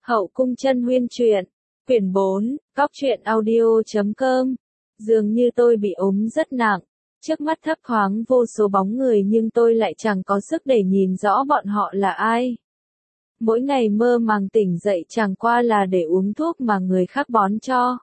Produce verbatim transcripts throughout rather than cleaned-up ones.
Hậu cung chân huyên truyện, quyển bốn, cóc truyện audio chấm com. Dường như tôi bị ốm rất nặng, trước mắt thấp thoáng vô số bóng người nhưng tôi lại chẳng có sức để nhìn rõ bọn họ là ai. Mỗi ngày mơ màng tỉnh dậy chẳng qua là để uống thuốc mà người khác bón cho.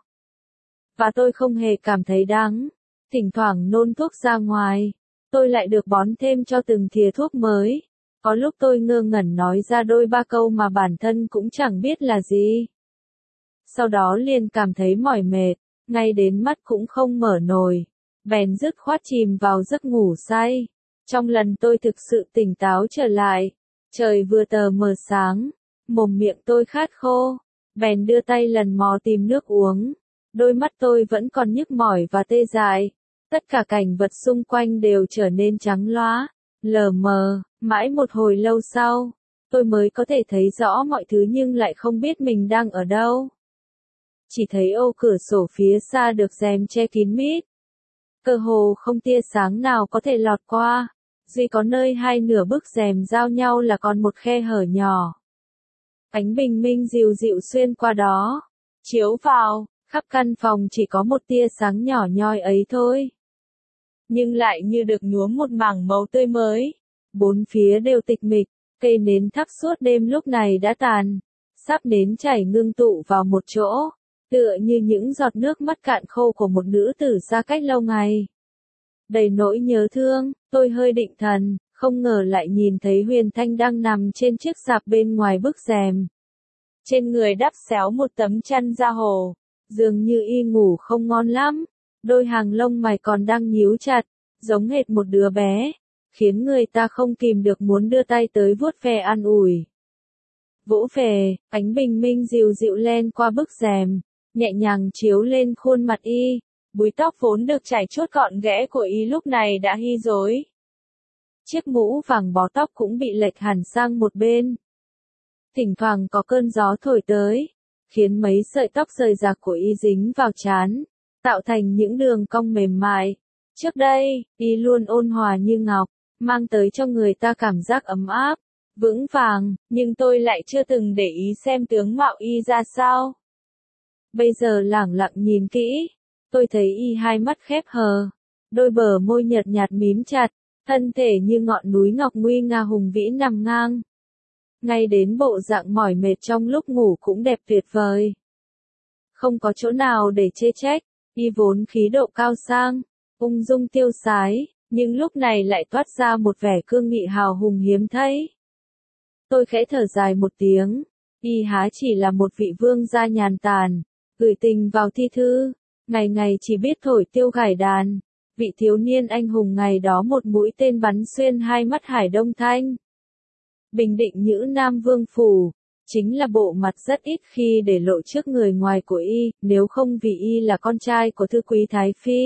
Và tôi không hề cảm thấy đắng, thỉnh thoảng nôn thuốc ra ngoài, tôi lại được bón thêm cho từng thìa thuốc mới. Có lúc tôi ngơ ngẩn nói ra đôi ba câu mà bản thân cũng chẳng biết là gì. Sau đó liền cảm thấy mỏi mệt, ngay đến mắt cũng không mở nổi, bèn dứt khoát chìm vào giấc ngủ say. Trong lần tôi thực sự tỉnh táo trở lại, trời vừa tờ mờ sáng, mồm miệng tôi khát khô, bèn đưa tay lần mò tìm nước uống. Đôi mắt tôi vẫn còn nhức mỏi và tê dại, tất cả cảnh vật xung quanh đều trở nên trắng loá, lờ mờ. Mãi một hồi lâu sau, tôi mới có thể thấy rõ mọi thứ nhưng lại không biết mình đang ở đâu. Chỉ thấy ô cửa sổ phía xa được rèm che kín mít. Cơ hồ không tia sáng nào có thể lọt qua, duy có nơi hai nửa bức rèm giao nhau là còn một khe hở nhỏ. Ánh bình minh dịu dịu xuyên qua đó, chiếu vào, khắp căn phòng chỉ có một tia sáng nhỏ nhoi ấy thôi. Nhưng lại như được nhuốm một mảng màu tươi mới. Bốn phía đều tịch mịch, cây nến thắp suốt đêm lúc này đã tàn, sắp nến chảy ngưng tụ vào một chỗ, tựa như những giọt nước mắt cạn khô của một nữ tử xa cách lâu ngày. Đầy nỗi nhớ thương, tôi hơi định thần, không ngờ lại nhìn thấy Huyền Thanh đang nằm trên chiếc sạp bên ngoài bức rèm. Trên người đắp xéo một tấm chăn da hồ, dường như y ngủ không ngon lắm, đôi hàng lông mày còn đang nhíu chặt, giống hệt một đứa bé, khiến người ta không kìm được muốn đưa tay tới vuốt ve an ủi. Vỗ về, ánh bình minh dịu dịu len qua bức rèm, nhẹ nhàng chiếu lên khuôn mặt y, búi tóc vốn được chải chuốt gọn ghẽ của y lúc này đã hi rối. Chiếc mũ vàng bó tóc cũng bị lệch hẳn sang một bên. Thỉnh thoảng có cơn gió thổi tới, khiến mấy sợi tóc rời rạc của y dính vào trán, tạo thành những đường cong mềm mại. Trước đây, y luôn ôn hòa như ngọc, mang tới cho người ta cảm giác ấm áp, vững vàng, nhưng tôi lại chưa từng để ý xem tướng mạo y ra sao. Bây giờ lẳng lặng nhìn kỹ, tôi thấy y hai mắt khép hờ, đôi bờ môi nhợt nhạt mím chặt, thân thể như ngọn núi ngọc nguy nga hùng vĩ nằm ngang. Ngay đến bộ dạng mỏi mệt trong lúc ngủ cũng đẹp tuyệt vời. Không có chỗ nào để chê trách, y vốn khí độ cao sang, ung dung tiêu sái, nhưng lúc này lại toát ra một vẻ cương nghị hào hùng hiếm thấy. Tôi khẽ thở dài một tiếng, y há chỉ là một vị vương gia nhàn tản, gửi tình vào thi thư, ngày ngày chỉ biết thổi tiêu gảy đàn, vị thiếu niên anh hùng ngày đó một mũi tên bắn xuyên hai mắt Hải Đông Thanh. Bình định Nhữ Nam Vương Phủ, chính là bộ mặt rất ít khi để lộ trước người ngoài của y, nếu không vì y là con trai của thư quý Thái Phi.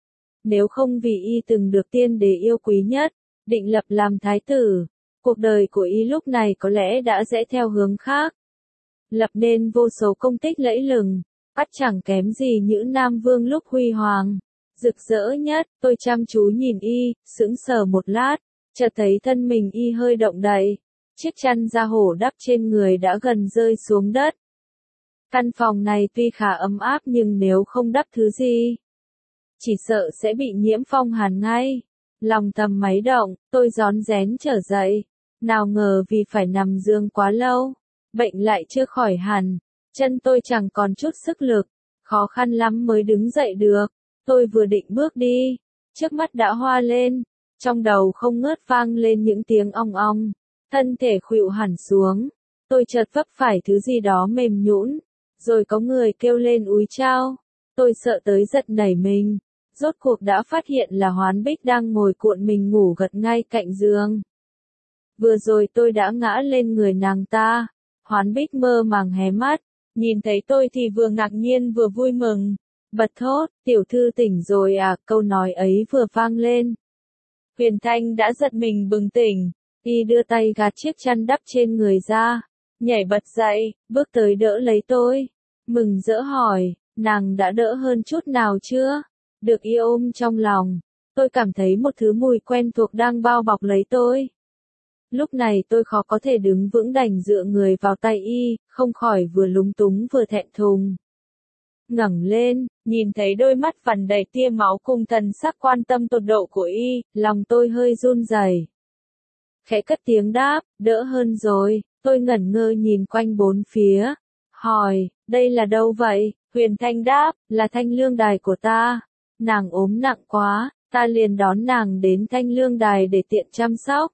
Nếu không vì y từng được tiên đế yêu quý nhất, định lập làm thái tử, cuộc đời của y lúc này có lẽ đã rẽ theo hướng khác. Lập nên vô số công tích lẫy lừng, ắt chẳng kém gì Nhữ Nam Vương lúc huy hoàng. Rực rỡ nhất, tôi chăm chú nhìn y, sững sờ một lát, chợt thấy thân mình y hơi động đậy. Chiếc chăn da hổ đắp trên người đã gần rơi xuống đất. Căn phòng này tuy khá ấm áp nhưng nếu không đắp thứ gì, chỉ sợ sẽ bị nhiễm phong hàn ngay. Lòng thầm máy động, tôi rón rén trở dậy. Nào ngờ vì phải nằm giường quá lâu, bệnh lại chưa khỏi hẳn, chân tôi chẳng còn chút sức lực, khó khăn lắm mới đứng dậy được. Tôi vừa định bước đi, trước mắt đã hoa lên, trong đầu không ngớt vang lên những tiếng ong ong. Thân thể khuỵu hẳn xuống, tôi chợt vấp phải thứ gì đó mềm nhũn, rồi có người kêu lên úi chao. Tôi sợ tới giật nảy mình, rốt cuộc đã phát hiện là Hoán Bích đang ngồi cuộn mình ngủ gật ngay cạnh giường. Vừa rồi tôi đã ngã lên người nàng ta, Hoán Bích mơ màng hé mắt, nhìn thấy tôi thì vừa ngạc nhiên vừa vui mừng, bật thốt, tiểu thư tỉnh rồi à, câu nói ấy vừa vang lên. Huyền Thanh đã giật mình bừng tỉnh. Y đưa tay gạt chiếc chăn đắp trên người ra, nhảy bật dậy, bước tới đỡ lấy tôi. Mừng rỡ hỏi, nàng đã đỡ hơn chút nào chưa? Được y ôm trong lòng, tôi cảm thấy một thứ mùi quen thuộc đang bao bọc lấy tôi. Lúc này tôi khó có thể đứng vững đành dựa người vào tay y, không khỏi vừa lúng túng vừa thẹn thùng. Ngẩng lên, nhìn thấy đôi mắt vằn đầy tia máu cùng thần sắc quan tâm tột độ của y, lòng tôi hơi run rẩy. Khẽ cất tiếng đáp, đỡ hơn rồi, tôi ngẩn ngơ nhìn quanh bốn phía. Hỏi, đây là đâu vậy? Huyền Thanh đáp, là Thanh Lương Đài của ta. Nàng ốm nặng quá, ta liền đón nàng đến Thanh Lương Đài để tiện chăm sóc.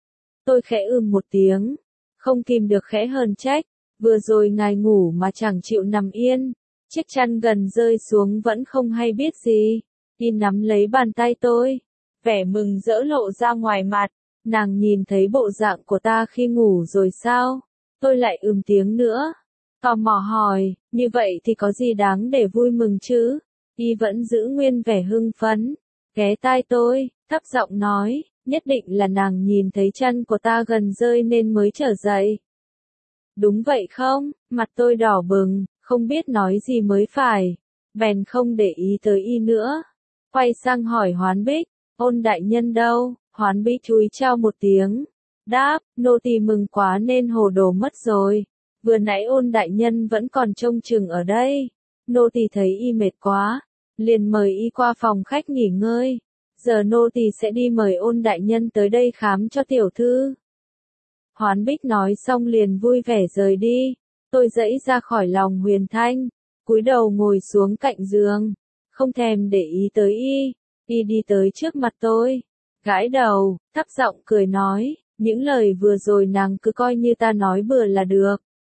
Tôi khẽ ừm một tiếng, không kìm được khẽ hờn trách, vừa rồi ngài ngủ mà chẳng chịu nằm yên, chiếc chăn gần rơi xuống vẫn không hay biết gì. Y nắm lấy bàn tay tôi, vẻ mừng rỡ lộ ra ngoài mặt, nàng nhìn thấy bộ dạng của ta khi ngủ rồi sao? Tôi lại ừm tiếng nữa, tò mò hỏi, như vậy thì có gì đáng để vui mừng chứ? Y vẫn giữ nguyên vẻ hưng phấn, ghé tai tôi, thấp giọng nói, nhất định là nàng nhìn thấy chân của ta gần rơi nên mới trở dậy. Đúng vậy không? Mặt tôi đỏ bừng, không biết nói gì mới phải, bèn không để ý tới y nữa. Quay sang hỏi Hoán Bích, Ôn đại nhân đâu? Hoán Bích chúi chao một tiếng, đáp, nô tỳ mừng quá nên hồ đồ mất rồi. Vừa nãy Ôn đại nhân vẫn còn trông chừng ở đây. Nô tỳ thấy y mệt quá, liền mời y qua phòng khách nghỉ ngơi. Giờ nô tỳ sẽ đi mời Ôn đại nhân tới đây khám cho tiểu thư. Hoán Bích nói xong liền vui vẻ rời đi. Tôi dãy ra khỏi lòng Huyền Thanh, cúi đầu ngồi xuống cạnh giường, không thèm để ý tới y. Y đi tới trước mặt tôi, gãi đầu, thấp giọng cười nói, những lời vừa rồi nàng cứ coi như ta nói bừa là được.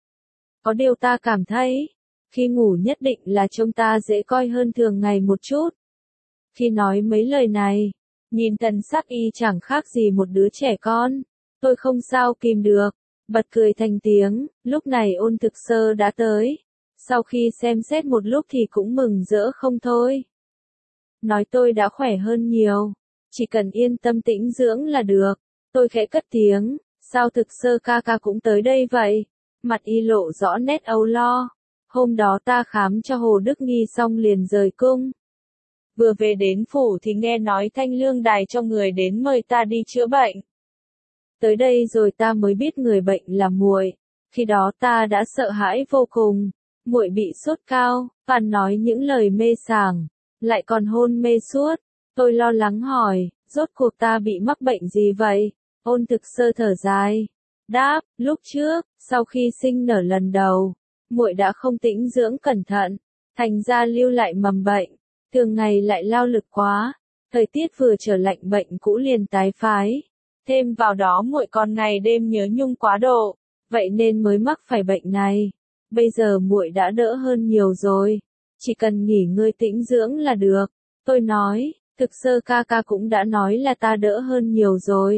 Có điều ta cảm thấy, khi ngủ nhất định là trông ta dễ coi hơn thường ngày một chút. Khi nói mấy lời này, nhìn thần sắc y chẳng khác gì một đứa trẻ con, tôi không sao kìm được, bật cười thành tiếng. Lúc này Ôn Thực Sơ đã tới, sau khi xem xét một lúc thì cũng mừng rỡ không thôi. Nói tôi đã khỏe hơn nhiều, chỉ cần yên tâm tĩnh dưỡng là được. Tôi khẽ cất tiếng, sao Thực Sơ ca ca cũng tới đây vậy? Mặt y lộ rõ nét âu lo. Hôm đó ta khám cho Hồ Đức Nghi xong liền rời cung. Vừa về đến phủ thì nghe nói Thanh Lương Đài cho người đến mời ta đi chữa bệnh. Tới đây rồi ta mới biết người bệnh là muội. Khi đó ta đã sợ hãi vô cùng. Muội bị sốt cao, toàn nói những lời mê sảng, lại còn hôn mê suốt. Tôi lo lắng hỏi, rốt cuộc ta bị mắc bệnh gì vậy? Ôn Thực Sơ thở dài, đáp, lúc trước, sau khi sinh nở lần đầu, muội đã không tĩnh dưỡng cẩn thận, thành ra lưu lại mầm bệnh, thường ngày lại lao lực quá, thời tiết vừa trở lạnh bệnh cũ liền tái phái. Thêm vào đó muội còn ngày đêm nhớ nhung quá độ, vậy nên mới mắc phải bệnh này. Bây giờ muội đã đỡ hơn nhiều rồi, chỉ cần nghỉ ngơi tĩnh dưỡng là được. Tôi nói, Thực Sơ ca ca cũng đã nói là ta đỡ hơn nhiều rồi.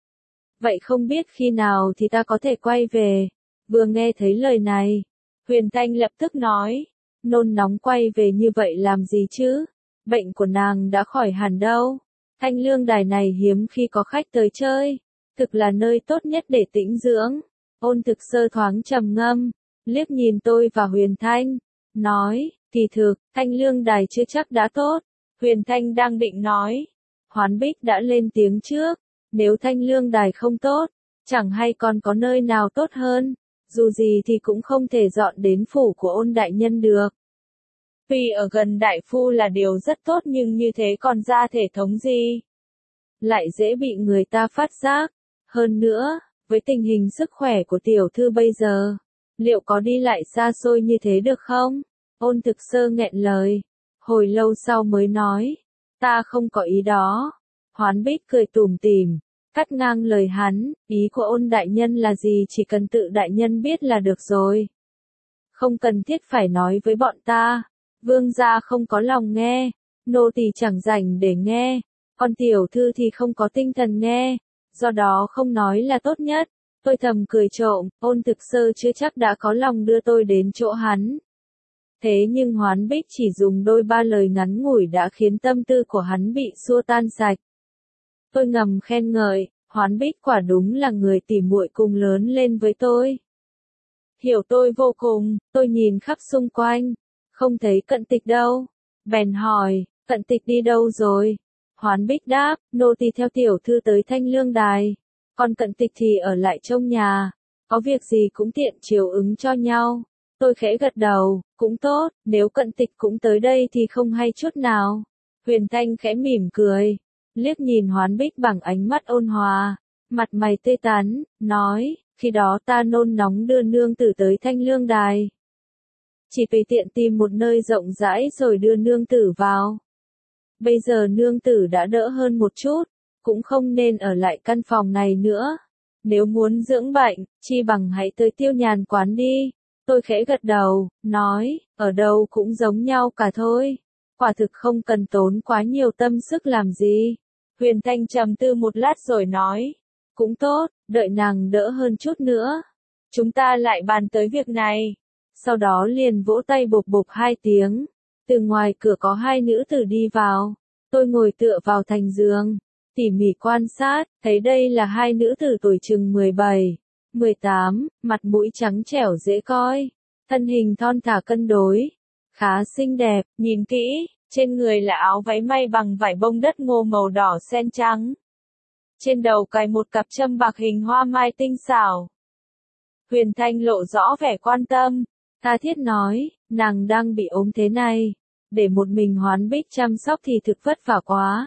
Vậy không biết khi nào thì ta có thể quay về? Vừa nghe thấy lời này, Huyền Thanh lập tức nói, nôn nóng quay về như vậy làm gì chứ? Bệnh của nàng đã khỏi hẳn đâu. Thanh Lương Đài này hiếm khi có khách tới chơi, thực là nơi tốt nhất để tĩnh dưỡng. Ôn Thực Sơ thoáng trầm ngâm, liếc nhìn tôi và Huyền Thanh, nói, kỳ thực, Thanh Lương Đài chưa chắc đã tốt. Huyền Thanh đang định nói, Hoán Bích đã lên tiếng trước, nếu Thanh Lương Đài không tốt, chẳng hay còn có nơi nào tốt hơn, dù gì thì cũng không thể dọn đến phủ của Ôn đại nhân được. Tuy ở gần đại phu là điều rất tốt nhưng như thế còn ra thể thống gì? Lại dễ bị người ta phát giác. Hơn nữa, với tình hình sức khỏe của tiểu thư bây giờ, liệu có đi lại xa xôi như thế được không? Ôn Thực Sơ nghẹn lời, hồi lâu sau mới nói, ta không có ý đó. Hoán Bích cười tủm tỉm, cắt ngang lời hắn, ý của Ôn đại nhân là gì chỉ cần tự đại nhân biết là được rồi. Không cần thiết phải nói với bọn ta. Vương gia không có lòng nghe, nô tỳ chẳng rảnh để nghe, còn tiểu thư thì không có tinh thần nghe, do đó không nói là tốt nhất. Tôi thầm cười trộm, Ôn Thực Sơ chưa chắc đã có lòng đưa tôi đến chỗ hắn. Thế nhưng Hoán Bích chỉ dùng đôi ba lời ngắn ngủi đã khiến tâm tư của hắn bị xua tan sạch. Tôi ngầm khen ngợi, Hoán Bích quả đúng là người tỉ muội cùng lớn lên với tôi. Hiểu tôi vô cùng, tôi nhìn khắp xung quanh, không thấy Cận Tịch đâu. Bèn hỏi, Cận Tịch đi đâu rồi? Hoán Bích đáp, nô tỳ theo tiểu thư tới Thanh Lương Đài. còn Cận Tịch thì ở lại trong nhà, có việc gì cũng tiện chiều ứng cho nhau. Tôi khẽ gật đầu, cũng tốt, nếu Cận Tịch cũng tới đây thì không hay chút nào. Huyền Thanh khẽ mỉm cười, liếc nhìn Hoán Bích bằng ánh mắt ôn hòa, mặt mày tươi tắn, nói, khi đó ta nôn nóng đưa nương tử tới Thanh Lương Đài. Chỉ tùy tiện tìm một nơi rộng rãi rồi đưa nương tử vào. Bây giờ nương tử đã đỡ hơn một chút, cũng không nên ở lại căn phòng này nữa. Nếu muốn dưỡng bệnh, chi bằng hãy tới Tiêu Nhàn quán đi. Tôi khẽ gật đầu, nói, ở đâu cũng giống nhau cả thôi. Quả thực không cần tốn quá nhiều tâm sức làm gì. Huyền Thanh trầm tư một lát rồi nói, cũng tốt, đợi nàng đỡ hơn chút nữa. Chúng ta lại bàn tới việc này. Sau đó liền vỗ tay bộp bộp hai tiếng. Từ ngoài cửa có hai nữ tử đi vào. Tôi ngồi tựa vào thành giường, tỉ mỉ quan sát, thấy đây là hai nữ tử tuổi chừng mười bảy, mười tám, mặt mũi trắng trẻo dễ coi, thân hình thon thả cân đối, khá xinh đẹp, nhìn kỹ, trên người là áo váy may bằng vải bông đất ngô màu đỏ sen trắng. Trên đầu cài một cặp châm bạc hình hoa mai tinh xảo. Huyền Thanh lộ rõ vẻ quan tâm, tha thiết nói, nàng đang bị ốm thế này, để một mình Hoán Bích chăm sóc thì thực vất vả quá.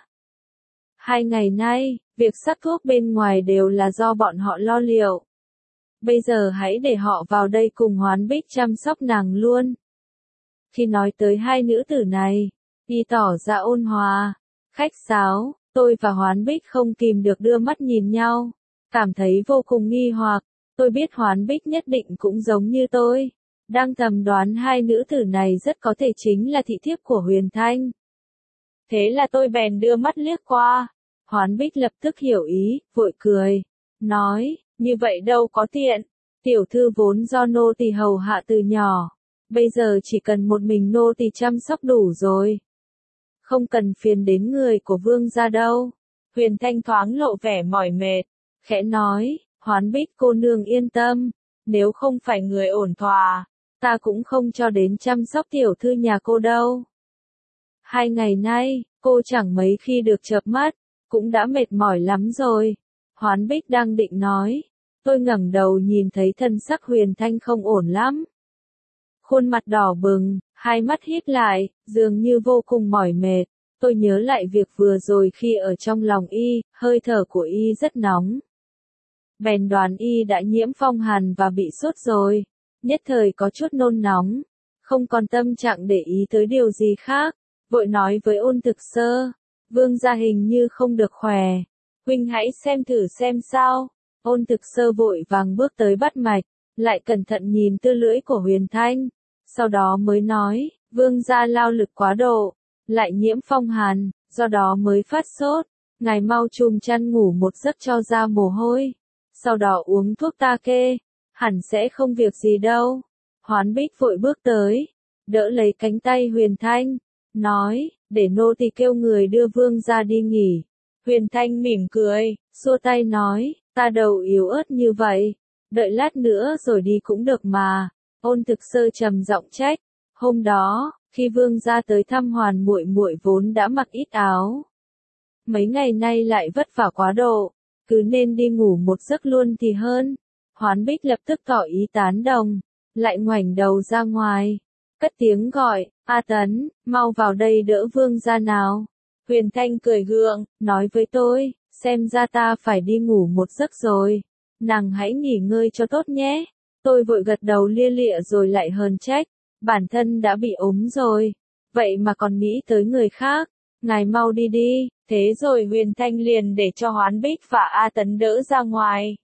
Hai ngày nay, việc sắc thuốc bên ngoài đều là do bọn họ lo liệu. Bây giờ hãy để họ vào đây cùng Hoán Bích chăm sóc nàng luôn. Khi nói tới hai nữ tử này, y tỏ ra ôn hòa, khách sáo, tôi và Hoán Bích không kìm được đưa mắt nhìn nhau, cảm thấy vô cùng nghi hoặc. Tôi biết Hoán Bích nhất định cũng giống như tôi, đang thầm đoán hai nữ tử này rất có thể chính là thị thiếp của Huyền Thanh. Thế là tôi bèn đưa mắt liếc qua. Hoán Bích lập tức hiểu ý, vội cười, nói, như vậy đâu có tiện, tiểu thư vốn do nô tỳ hầu hạ từ nhỏ, bây giờ chỉ cần một mình nô tỳ chăm sóc đủ rồi. Không cần phiền đến người của vương gia đâu. Huyền Thanh thoáng lộ vẻ mỏi mệt, khẽ nói, Hoán Bích cô nương yên tâm, nếu không phải người ổn thỏa, ta cũng không cho đến chăm sóc tiểu thư nhà cô đâu. Hai ngày nay, cô chẳng mấy khi được chợp mắt, cũng đã mệt mỏi lắm rồi. Hoán Bích đang định nói, tôi ngẩng đầu nhìn thấy thân sắc Huyền Thanh không ổn lắm. Khuôn mặt đỏ bừng, hai mắt híp lại, dường như vô cùng mỏi mệt. Tôi nhớ lại việc vừa rồi khi ở trong lòng y, hơi thở của y rất nóng. Bèn đoán y đã nhiễm phong hàn và bị sốt rồi, nhất thời có chút nôn nóng, không còn tâm trạng để ý tới điều gì khác, vội nói với Ôn Thực Sơ, vương gia hình như không được khỏe, huynh hãy xem thử xem sao. Ôn Thực Sơ vội vàng bước tới bắt mạch, lại cẩn thận nhìn tư lưỡi của Huyền Thanh, sau đó mới nói, vương gia lao lực quá độ, lại nhiễm phong hàn, do đó mới phát sốt, ngài mau chùm chăn ngủ một giấc cho ra mồ hôi, sau đó uống thuốc ta kê, hẳn sẽ không việc gì đâu. Hoán Bích vội bước tới, đỡ lấy cánh tay Huyền Thanh, nói, để nô tỳ kêu người đưa vương gia đi nghỉ. Huyền Thanh mỉm cười, xua tay nói, ta đầu yếu ớt như vậy, đợi lát nữa rồi đi cũng được mà. Ôn Thực Sơ trầm giọng trách, hôm đó, khi vương gia tới thăm Hoàn muội muội vốn đã mặc ít áo, mấy ngày nay lại vất vả quá độ, cứ nên đi ngủ một giấc luôn thì hơn. Hoán Bích lập tức tỏ ý tán đồng, lại ngoảnh đầu ra ngoài, cất tiếng gọi, A Tấn, mau vào đây đỡ vương gia nào. Huyền Thanh cười gượng, nói với tôi, xem ra ta phải đi ngủ một giấc rồi, nàng hãy nghỉ ngơi cho tốt nhé. Tôi vội gật đầu lia lịa rồi lại hờn trách, bản thân đã bị ốm rồi, vậy mà còn nghĩ tới người khác, ngài mau đi đi. Thế rồi Huyền Thanh liền để cho Hoán Bích và A Tấn đỡ ra ngoài.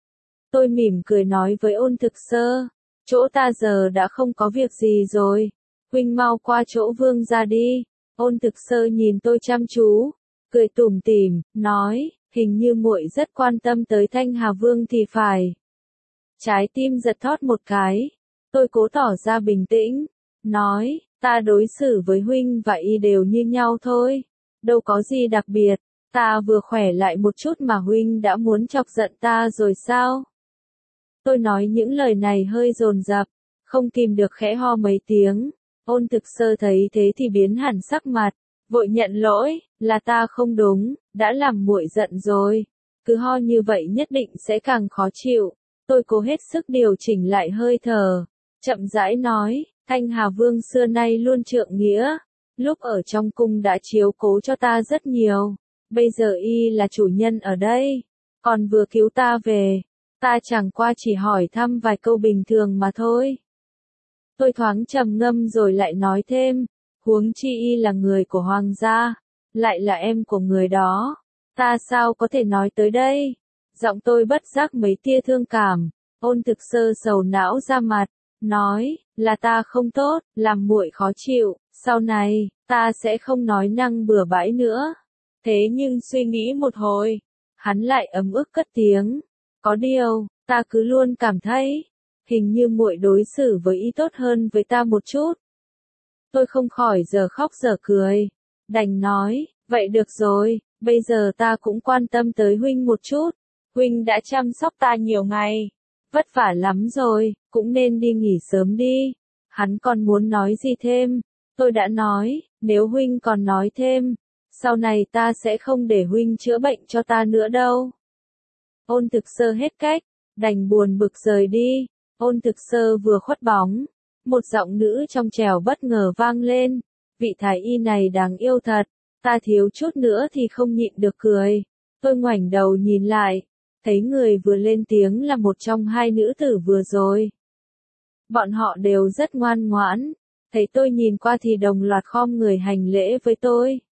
Tôi mỉm cười nói với Ôn Thực Sơ, chỗ ta giờ đã không có việc gì rồi, huynh mau qua chỗ vương gia đi. Ôn Thực Sơ nhìn tôi chăm chú, cười tủm tỉm, nói, hình như muội rất quan tâm tới Thanh Hà Vương thì phải. Trái tim giật thót một cái, tôi cố tỏ ra bình tĩnh, nói, ta đối xử với huynh và y đều như nhau thôi, đâu có gì đặc biệt, ta vừa khỏe lại một chút mà huynh đã muốn chọc giận ta rồi sao? Tôi nói những lời này hơi dồn dập, không kìm được khẽ ho mấy tiếng. Ôn Thực Sơ thấy thế thì biến hẳn sắc mặt, vội nhận lỗi, là ta không đúng, đã làm muội giận rồi. cứ ho như vậy nhất định sẽ càng khó chịu. Tôi cố hết sức điều chỉnh lại hơi thở, chậm rãi nói, Thanh Hà Vương xưa nay luôn trượng nghĩa, lúc ở trong cung đã chiếu cố cho ta rất nhiều, bây giờ y là chủ nhân ở đây, còn vừa cứu ta về, ta chẳng qua chỉ hỏi thăm vài câu bình thường mà thôi. Tôi thoáng trầm ngâm rồi lại nói thêm, huống chi y là người của hoàng gia, lại là em của người đó, ta sao có thể nói tới đây? Giọng tôi bất giác mấy tia thương cảm, Ôn Thực Sơ sầu não ra mặt, nói, là ta không tốt, làm muội khó chịu, sau này, ta sẽ không nói năng bừa bãi nữa. Thế nhưng suy nghĩ một hồi, hắn lại ấm ức cất tiếng, có điều, ta cứ luôn cảm thấy, hình như muội đối xử với y tốt hơn với ta một chút. Tôi không khỏi giờ khóc giờ cười, đành nói, vậy được rồi, bây giờ ta cũng quan tâm tới huynh một chút, huynh đã chăm sóc ta nhiều ngày, vất vả lắm rồi, cũng nên đi nghỉ sớm đi. Hắn còn muốn nói gì thêm, tôi đã nói, nếu huynh còn nói thêm, sau này ta sẽ không để huynh chữa bệnh cho ta nữa đâu. Ôn Thực Sơ hết cách, đành buồn bực rời đi. Ôn Thực Sơ vừa khuất bóng, một giọng nữ trong trẻo bất ngờ vang lên, vị thái y này đáng yêu thật, ta thiếu chút nữa thì không nhịn được cười. Tôi ngoảnh đầu nhìn lại, thấy người vừa lên tiếng là một trong hai nữ tử vừa rồi. Bọn họ đều rất ngoan ngoãn, thấy tôi nhìn qua thì đồng loạt khom người hành lễ với tôi.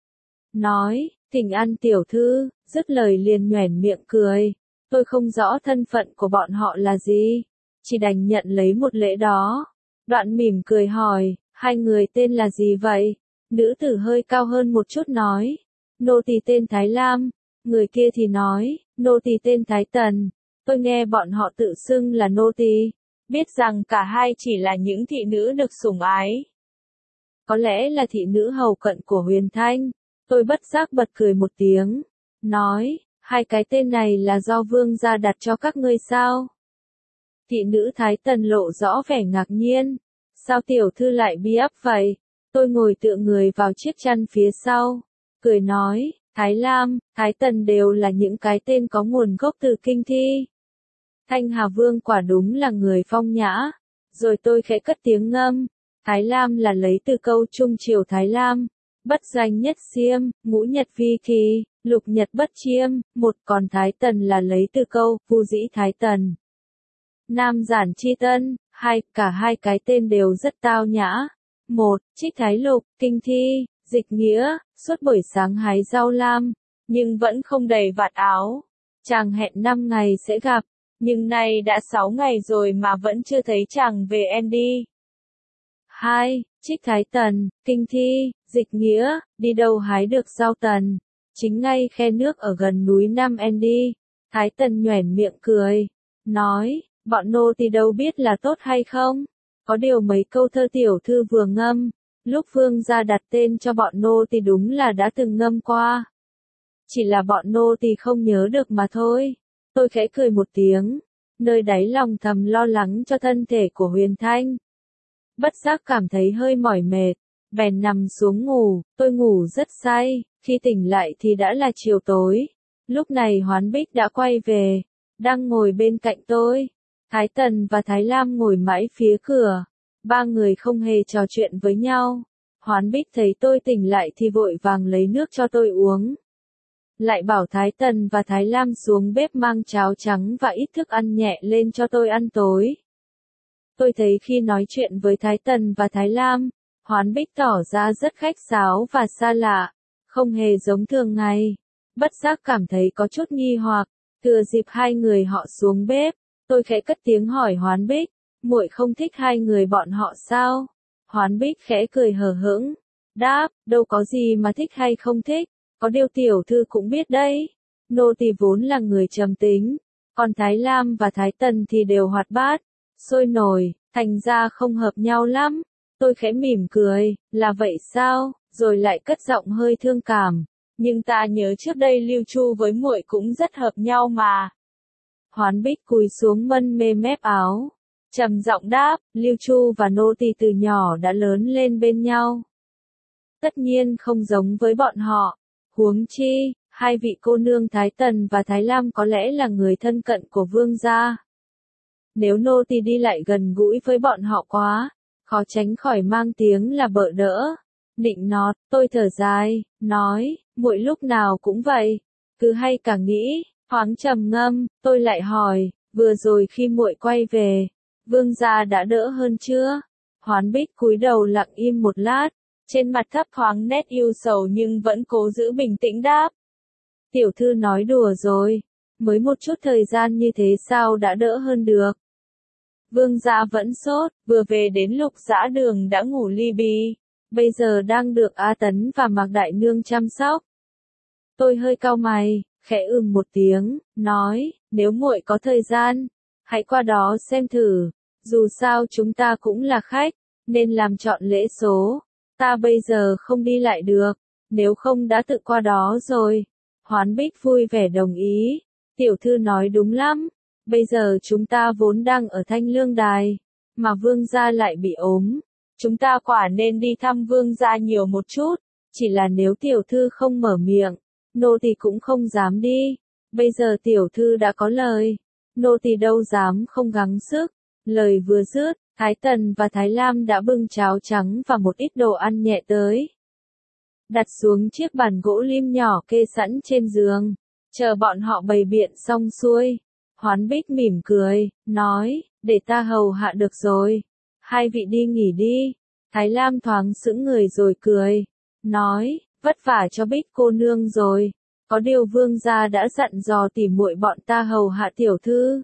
Nói, thỉnh an tiểu thư, dứt lời liền nhoẻn miệng cười. Tôi không rõ thân phận của bọn họ là gì, chỉ đành nhận lấy một lễ đó. Đoạn mỉm cười hỏi, hai người tên là gì vậy? Nữ tử hơi cao hơn một chút nói, nô tỳ tên Thái Lam, người kia thì nói, nô tỳ tên Thái Tần. Tôi nghe bọn họ tự xưng là nô tỳ, biết rằng cả hai chỉ là những thị nữ được sủng ái. Có lẽ là thị nữ hầu cận của Huyền Thanh. Tôi bất giác bật cười một tiếng, nói, hai cái tên này là do vương gia đặt cho các ngươi sao? Thị nữ Thái Tần lộ rõ vẻ ngạc nhiên, sao tiểu thư lại bi ấp vậy? Tôi ngồi tựa người vào chiếc chăn phía sau, cười nói, Thái Lam, Thái Tần đều là những cái tên có nguồn gốc từ kinh thi. Thanh Hà Vương quả đúng là người phong nhã. Rồi tôi khẽ cất tiếng ngâm, Thái Lam là lấy từ câu Trung Triều Thái Lam, bất danh nhất xiêm, ngũ nhật vi kỳ, lục nhật bất chiêm, một còn Thái Tần là lấy từ câu Vu dĩ Thái Tần. Nam giản chi tân, hai, cả hai cái tên đều rất tao nhã. Một, trích thái lục, kinh thi, dịch nghĩa, suốt buổi sáng hái rau lam, nhưng vẫn không đầy vạt áo. Chàng hẹn năm ngày sẽ gặp, nhưng nay đã sáu ngày rồi mà vẫn chưa thấy chàng về en đi. Hai, trích thái tần, kinh thi, dịch nghĩa, đi đâu hái được rau tần, chính ngay khe nước ở gần núi Nam en đi. Thái Tần nhoẻn miệng cười, nói, bọn nô tỳ đâu biết là tốt hay không, có điều mấy câu thơ tiểu thư vừa ngâm, lúc vương gia đặt tên cho bọn nô tỳ đúng là đã từng ngâm qua. Chỉ là bọn nô tỳ không nhớ được mà thôi. Tôi khẽ cười một tiếng, nơi đáy lòng thầm lo lắng cho thân thể của Huyền Thanh. Bất giác cảm thấy hơi mỏi mệt, bèn nằm xuống ngủ. Tôi ngủ rất say, khi tỉnh lại thì đã là chiều tối. Lúc này Hoán Bích đã quay về, đang ngồi bên cạnh tôi. Thái Tần và Thái Lam ngồi mãi phía cửa, ba người không hề trò chuyện với nhau. Hoán Bích thấy tôi tỉnh lại thì vội vàng lấy nước cho tôi uống. Lại bảo Thái Tần và Thái Lam xuống bếp mang cháo trắng và ít thức ăn nhẹ lên cho tôi ăn tối. Tôi thấy khi nói chuyện với Thái Tần và Thái Lam, Hoán Bích tỏ ra rất khách sáo và xa lạ, không hề giống thường ngày. Bất giác cảm thấy có chút nghi hoặc, thừa dịp hai người họ xuống bếp, tôi khẽ cất tiếng hỏi Hoán Bích, muội không thích hai người bọn họ sao? Hoán Bích khẽ cười hờ hững, đáp, đâu có gì mà thích hay không thích, có điều tiểu thư cũng biết đấy, nô tỳ vốn là người trầm tính, còn Thái Lam và Thái Tần thì đều hoạt bát, sôi nổi, thành ra không hợp nhau lắm. Tôi khẽ mỉm cười, là vậy sao? Rồi lại cất giọng hơi thương cảm, nhưng ta nhớ trước đây Lưu Chu với muội cũng rất hợp nhau mà. Hoán Bích cúi xuống mân mê mép áo, trầm giọng đáp, Lưu Chu và nô tỳ từ nhỏ đã lớn lên bên nhau. Tất nhiên không giống với bọn họ, huống chi, Hai vị cô nương Thái Tần và Thái Lam có lẽ là người thân cận của vương gia. Nếu nô tỳ đi lại gần gũi với bọn họ quá, khó tránh khỏi mang tiếng là bợ đỡ. Nịnh nọt, tôi thở dài, nói, muội lúc nào cũng vậy, cứ hay cả nghĩ. Thoáng trầm ngâm, tôi lại hỏi, vừa rồi khi muội quay về, vương gia đã đỡ hơn chưa? Hoán Bích cúi đầu lặng im một lát, trên mặt thấp thoáng nét ưu sầu nhưng vẫn cố giữ bình tĩnh đáp. Tiểu thư nói đùa rồi, mới một chút thời gian như thế sao đã đỡ hơn được. Vương gia vẫn sốt, vừa về đến Lục Dã Đường đã ngủ li bì, bây giờ đang được A Tấn và Mạc Đại Nương chăm sóc. Tôi hơi cau mày, khẽ ừm một tiếng, nói, nếu muội có thời gian, hãy qua đó xem thử, dù sao chúng ta cũng là khách, nên làm chọn lễ số, ta bây giờ không đi lại được, nếu không đã tự qua đó rồi. Hoán Bích vui vẻ đồng ý, tiểu thư nói đúng lắm, bây giờ chúng ta vốn đang ở Thanh Lương Đài, mà vương gia lại bị ốm, chúng ta quả nên đi thăm vương gia nhiều một chút, chỉ là nếu tiểu thư không mở miệng, nô tỳ cũng không dám đi, bây giờ tiểu thư đã có lời, nô tỳ đâu dám không gắng sức. Lời vừa dứt, Thái Tần và Thái Lam đã bưng cháo trắng và một ít đồ ăn nhẹ tới. Đặt xuống chiếc bàn gỗ lim nhỏ kê sẵn trên giường, chờ bọn họ bày biện xong xuôi. Hoán Bích mỉm cười, nói, để ta hầu hạ được rồi, hai vị đi nghỉ đi. Thái Lam thoáng sững người rồi cười, nói, vất vả cho Bích cô nương rồi, có điều vương gia đã dặn dò tỉ muội bọn ta hầu hạ tiểu thư.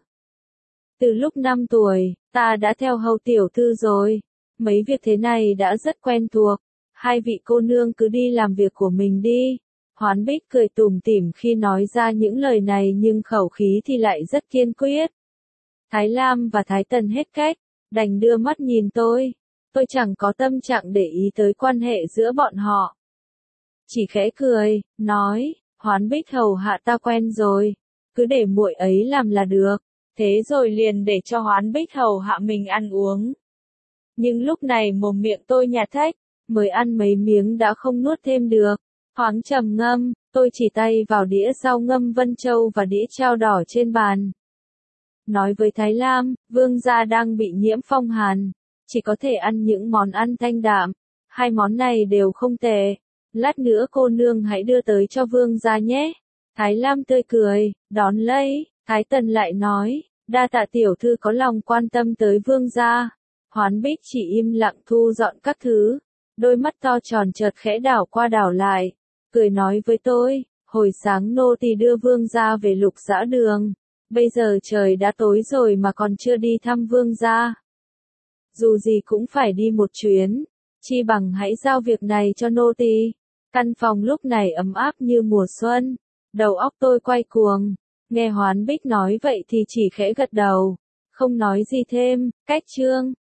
Từ lúc năm tuổi, ta đã theo hầu tiểu thư rồi, mấy việc thế này đã rất quen thuộc, hai vị cô nương cứ đi làm việc của mình đi. Hoán Bích cười tủm tỉm khi nói ra những lời này nhưng khẩu khí thì lại rất kiên quyết. Thái Lam và Thái Tần hết cách, đành đưa mắt nhìn tôi, tôi chẳng có tâm trạng để ý tới quan hệ giữa bọn họ. Chỉ khẽ cười, nói, Hoán Bích hầu hạ ta quen rồi, cứ để muội ấy làm là được. Thế rồi liền để cho Hoán Bích hầu hạ mình ăn uống. Nhưng lúc này mồm miệng tôi nhạt thách, mới ăn mấy miếng đã không nuốt thêm được. Thoáng trầm ngâm, tôi chỉ tay vào đĩa rau ngâm Vân Châu và đĩa chao đỏ trên bàn. Nói với Thái Lam, vương gia đang bị nhiễm phong hàn, chỉ có thể ăn những món ăn thanh đạm. Hai món này đều không tệ. Lát nữa cô nương hãy đưa tới cho vương gia nhé. Thái Lam tươi cười, đón lấy. Thái Tần lại nói, đa tạ tiểu thư có lòng quan tâm tới vương gia. Hoán Bích chỉ im lặng thu dọn các thứ, đôi mắt to tròn chợt khẽ đảo qua đảo lại, cười nói với tôi, hồi sáng nô tỳ đưa vương gia về Lục Dã Đường, bây giờ trời đã tối rồi mà còn chưa đi thăm vương gia. Dù gì cũng phải đi một chuyến, chi bằng hãy giao việc này cho nô tỳ. Căn phòng lúc này ấm áp như mùa xuân, đầu óc tôi quay cuồng. Nghe Hoán Bích nói vậy thì chỉ khẽ gật đầu, không nói gì thêm. Cách chương